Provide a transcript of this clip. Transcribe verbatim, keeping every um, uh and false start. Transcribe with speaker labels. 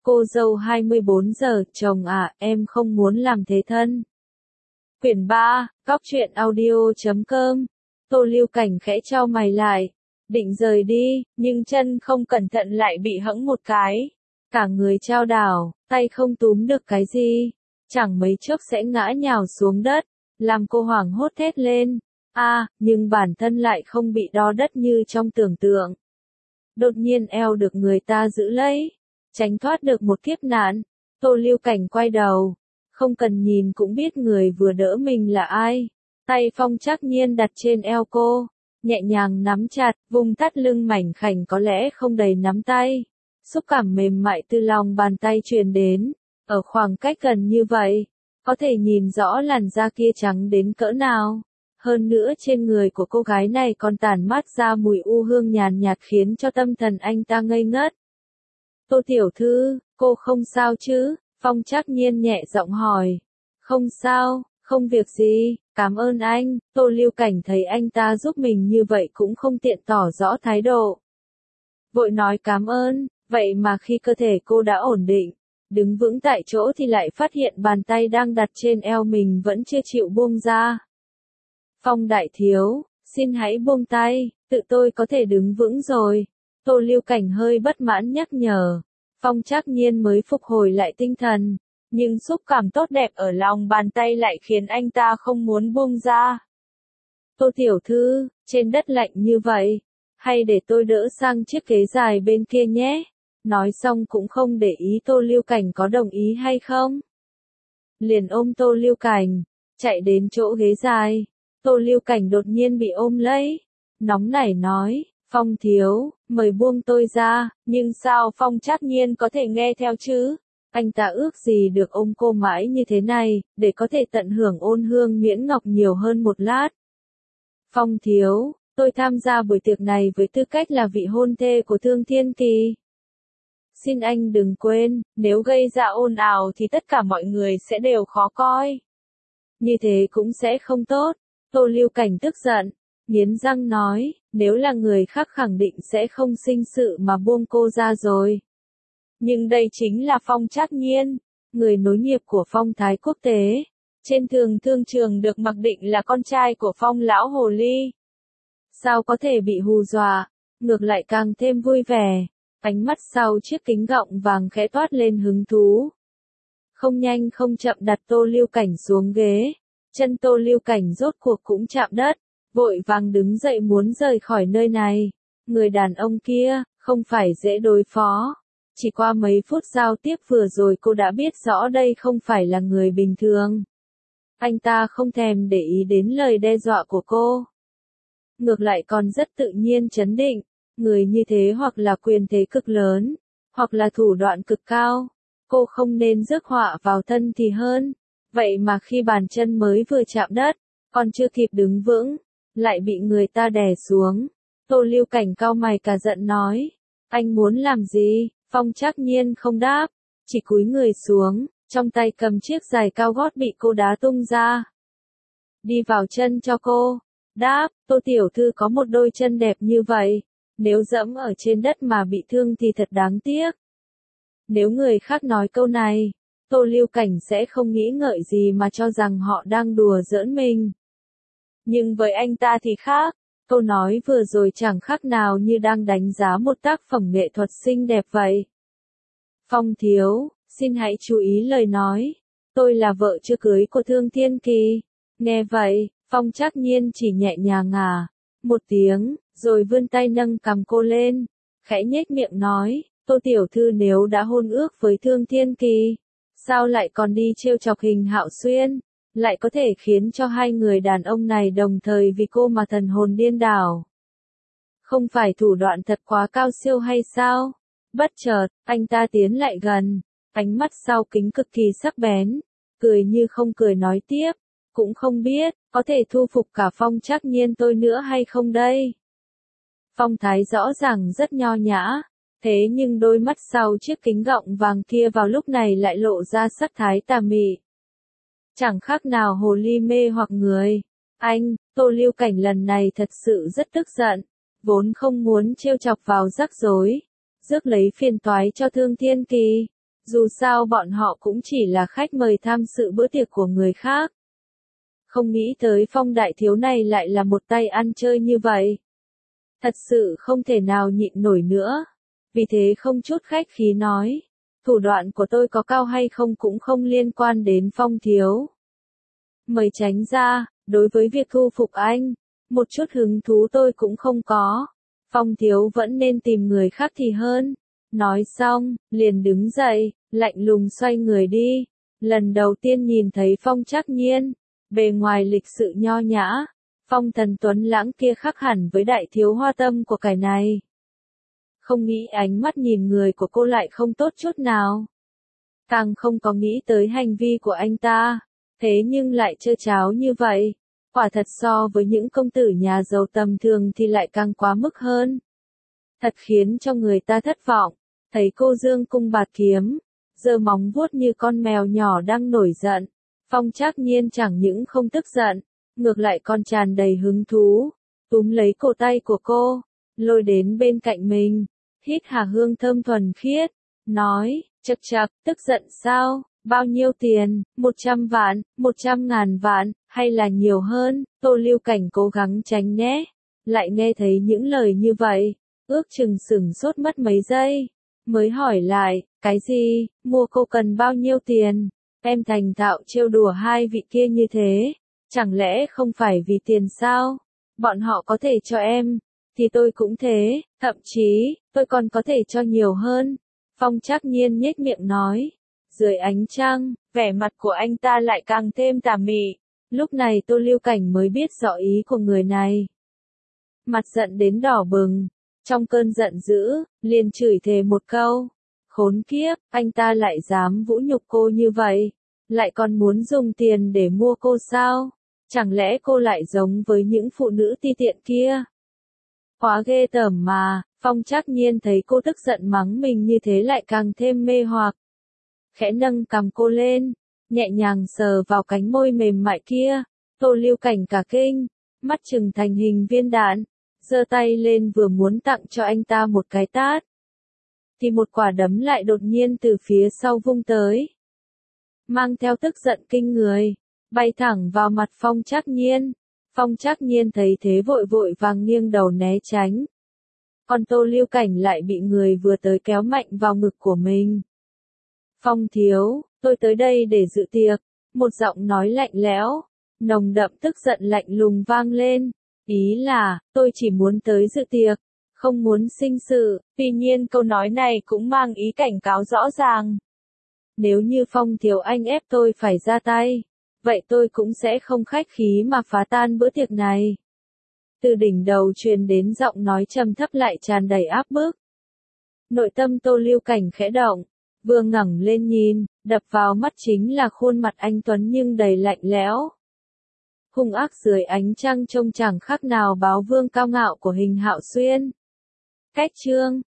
Speaker 1: Cô dâu hai mươi bốn giờ, chồng à, em không muốn làm thế thân. Quyển ba, Cóc truyện audio chấm com. Tô Lưu Cảnh khẽ chau mày lại, định rời đi, nhưng chân không cẩn thận lại bị hẫng một cái. Cả người chao đảo, tay không túm được cái gì, chẳng mấy chốc sẽ ngã nhào xuống đất, làm cô hoảng hốt thét lên. A, à, nhưng bản thân lại không bị đo đất như trong tưởng tượng. Đột nhiên eo được người ta giữ lấy, tránh thoát được một kiếp nạn. Tô Lưu Cảnh quay đầu, không cần nhìn cũng biết người vừa đỡ mình là ai. Tay Phong Trác Nhiên đặt trên eo cô, nhẹ nhàng nắm chặt, vùng thắt lưng mảnh khảnh có lẽ không đầy nắm tay. Xúc cảm mềm mại từ lòng bàn tay truyền đến, ở khoảng cách gần như vậy, có thể nhìn rõ làn da kia trắng đến cỡ nào. Hơn nữa trên người của cô gái này còn tản mát ra mùi u hương nhàn nhạt khiến cho tâm thần anh ta ngây ngất. Tô tiểu thư, cô không sao chứ? Phong Trác Nhiên nhẹ giọng hỏi. Không sao, không việc gì, cảm ơn anh. Tô Lưu Cảnh thấy anh ta giúp mình như vậy cũng không tiện tỏ rõ thái độ. Vội nói cảm ơn, vậy mà khi cơ thể cô đã ổn định, đứng vững tại chỗ thì lại phát hiện bàn tay đang đặt trên eo mình vẫn chưa chịu buông ra. Phong đại thiếu, xin hãy buông tay, tự tôi có thể đứng vững rồi. Tô Lưu Cảnh hơi bất mãn nhắc nhở. Phong Trác Nhiên mới phục hồi lại tinh thần, nhưng xúc cảm tốt đẹp ở lòng bàn tay lại khiến anh ta không muốn buông ra. Tô tiểu thư, trên đất lạnh như vậy, hay để tôi đỡ sang chiếc ghế dài bên kia nhé. Nói xong cũng không để ý Tô Lưu Cảnh có đồng ý hay không. Liền ôm Tô Lưu Cảnh, chạy đến chỗ ghế dài. Tô Lưu Cảnh đột nhiên bị ôm lấy, nóng nảy nói, Phong thiếu, mời buông tôi ra. Nhưng sao Phong Trác Nhiên có thể nghe theo chứ? Anh ta ước gì được ôm cô mãi như thế này, để có thể tận hưởng ôn hương miễn ngọc nhiều hơn một lát. Phong thiếu, tôi tham gia buổi tiệc này với tư cách là vị hôn thê của Thương Thiên Kỳ. Xin anh đừng quên, nếu gây ra ồn ào thì tất cả mọi người sẽ đều khó coi. Như thế cũng sẽ không tốt. Tô Lưu Cảnh tức giận, nghiến răng nói, nếu là người khác khẳng định sẽ không sinh sự mà buông cô ra rồi. Nhưng đây chính là Phong Trác Nhiên, người nối nghiệp của Phong Thái Quốc tế. Trên thường thương trường được mặc định là con trai của Phong lão hồ ly. Sao có thể bị hù dọa, ngược lại càng thêm vui vẻ. Ánh mắt sau chiếc kính gọng vàng khẽ toát lên hứng thú. Không nhanh không chậm đặt Tô Lưu Cảnh xuống ghế. Chân Tô Lưu Cảnh rốt cuộc cũng chạm đất, vội vàng đứng dậy muốn rời khỏi nơi này. Người đàn ông kia, không phải dễ đối phó. Chỉ qua mấy phút giao tiếp vừa rồi cô đã biết rõ đây không phải là người bình thường. Anh ta không thèm để ý đến lời đe dọa của cô. Ngược lại còn rất tự nhiên trấn định. Người như thế hoặc là quyền thế cực lớn, hoặc là thủ đoạn cực cao. Cô không nên rước họa vào thân thì hơn. Vậy mà khi bàn chân mới vừa chạm đất, còn chưa kịp đứng vững, lại bị người ta đè xuống. Tô Lưu Cảnh cau mày cả giận nói, anh muốn làm gì? Phong Trác Nhiên không đáp, chỉ cúi người xuống, trong tay cầm chiếc giày cao gót bị cô đá tung ra. Đi vào chân cho cô. Đáp, Tô tiểu thư có một đôi chân đẹp như vậy, nếu dẫm ở trên đất mà bị thương thì thật đáng tiếc. Nếu người khác nói câu này, Tô Lưu Cảnh sẽ không nghĩ ngợi gì mà cho rằng họ đang đùa giỡn mình. Nhưng với anh ta thì khác, câu nói vừa rồi chẳng khác nào như đang đánh giá một tác phẩm nghệ thuật xinh đẹp vậy. Phong thiếu, xin hãy chú ý lời nói, tôi là vợ chưa cưới của Thương Thiên Kỳ. Nghe vậy, Phong Trác Nhiên chỉ nhẹ nhàng à, một tiếng, rồi vươn tay nâng cằm cô lên, khẽ nhếch miệng nói, Tô tiểu thư nếu đã hôn ước với Thương Thiên Kỳ, sao lại còn đi trêu chọc Hình Hạo Xuyên, lại có thể khiến cho hai người đàn ông này đồng thời vì cô mà thần hồn điên đảo. Không phải thủ đoạn thật quá cao siêu hay sao? Bất chợt, anh ta tiến lại gần, ánh mắt sau kính cực kỳ sắc bén, cười như không cười nói tiếp, cũng không biết, có thể thu phục cả Phong Trác Nhiên tôi nữa hay không đây? Phong Thái rõ ràng rất nho nhã, thế nhưng đôi mắt sau chiếc kính gọng vàng kia vào lúc này lại lộ ra sắc thái tà mị. Chẳng khác nào hồ ly mê hoặc người. Anh, Tô Lưu Cảnh lần này thật sự rất tức giận, vốn không muốn trêu chọc vào rắc rối, rước lấy phiền toái cho Thương Thiên Kỳ. Dù sao bọn họ cũng chỉ là khách mời tham dự bữa tiệc của người khác. Không nghĩ tới Phong đại thiếu này lại là một tay ăn chơi như vậy. Thật sự không thể nào nhịn nổi nữa. Vì thế không chút khách khí nói. Thủ đoạn của tôi có cao hay không cũng không liên quan đến Phong thiếu. Mời tránh ra, đối với việc thu phục anh, một chút hứng thú tôi cũng không có. Phong thiếu vẫn nên tìm người khác thì hơn. Nói xong, liền đứng dậy, lạnh lùng xoay người đi. Lần đầu tiên nhìn thấy Phong Trác Nhiên, bề ngoài lịch sự nho nhã, phong thần tuấn lãng kia khác hẳn với đại thiếu hoa tâm của cải này. Không nghĩ ánh mắt nhìn người của cô lại không tốt chút nào. Càng không có nghĩ tới hành vi của anh ta, thế nhưng lại trơ tráo như vậy. Quả thật so với những công tử nhà giàu tầm thường thì lại càng quá mức hơn. Thật khiến cho người ta thất vọng. Thấy cô dương cung bạt kiếm, giơ móng vuốt như con mèo nhỏ đang nổi giận. Phong Trác Nhiên chẳng những không tức giận, ngược lại còn tràn đầy hứng thú, túm lấy cổ tay của cô, lôi đến bên cạnh mình, hít hà hương thơm thuần khiết, nói, chậc chậc, tức giận sao, bao nhiêu tiền, một trăm vạn, một trăm ngàn vạn, hay là nhiều hơn, Tô Lưu Cảnh cố gắng tránh né, lại nghe thấy những lời như vậy, ước chừng sửng sốt mất mấy giây, mới hỏi lại, cái gì, mua cô cần bao nhiêu tiền? Em thành thạo trêu đùa hai vị kia như thế, chẳng lẽ không phải vì tiền sao? Bọn họ có thể cho em, thì tôi cũng thế, thậm chí, tôi còn có thể cho nhiều hơn. Phong Trác Nhiên nhếch miệng nói, dưới ánh trăng, vẻ mặt của anh ta lại càng thêm tà mị. Lúc này Tô Lưu Cảnh mới biết rõ ý của người này. Mặt giận đến đỏ bừng, trong cơn giận dữ, liền chửi thề một câu. Khốn kiếp, anh ta lại dám vũ nhục cô như vậy, lại còn muốn dùng tiền để mua cô sao? Chẳng lẽ cô lại giống với những phụ nữ ti tiện kia? Quá ghê tởm mà, Phong Trác Nhiên thấy cô tức giận mắng mình như thế lại càng thêm mê hoặc. Khẽ nâng cằm cô lên, nhẹ nhàng sờ vào cánh môi mềm mại kia, Tô Lưu Cảnh cả kinh, mắt trừng thành hình viên đạn, giơ tay lên vừa muốn tặng cho anh ta một cái tát. Thì một quả đấm lại đột nhiên từ phía sau vung tới. Mang theo tức giận kinh người, bay thẳng vào mặt Phong Trác Nhiên. Phong Trác Nhiên thấy thế vội vội vàng nghiêng đầu né tránh. Còn Tô Lưu Cảnh lại bị người vừa tới kéo mạnh vào ngực của mình. Phong thiếu, tôi tới đây để dự tiệc. Một giọng nói lạnh lẽo, nồng đậm tức giận lạnh lùng vang lên. Ý là, tôi chỉ muốn tới dự tiệc, không muốn sinh sự. Tuy nhiên câu nói này cũng mang ý cảnh cáo rõ ràng. Nếu như Phong thiếu anh ép tôi phải ra tay, vậy tôi cũng sẽ không khách khí mà phá tan bữa tiệc này. Từ đỉnh đầu truyền đến giọng nói trầm thấp lại tràn đầy áp bức. Nội tâm Tô Lưu Cảnh khẽ động, vừa ngẩng lên nhìn, đập vào mắt chính là khuôn mặt anh tuấn nhưng đầy lạnh lẽo. Hung ác dưới ánh trăng trông chẳng khác nào báo vương cao ngạo của Hình Hạo Xuyên. Cách chương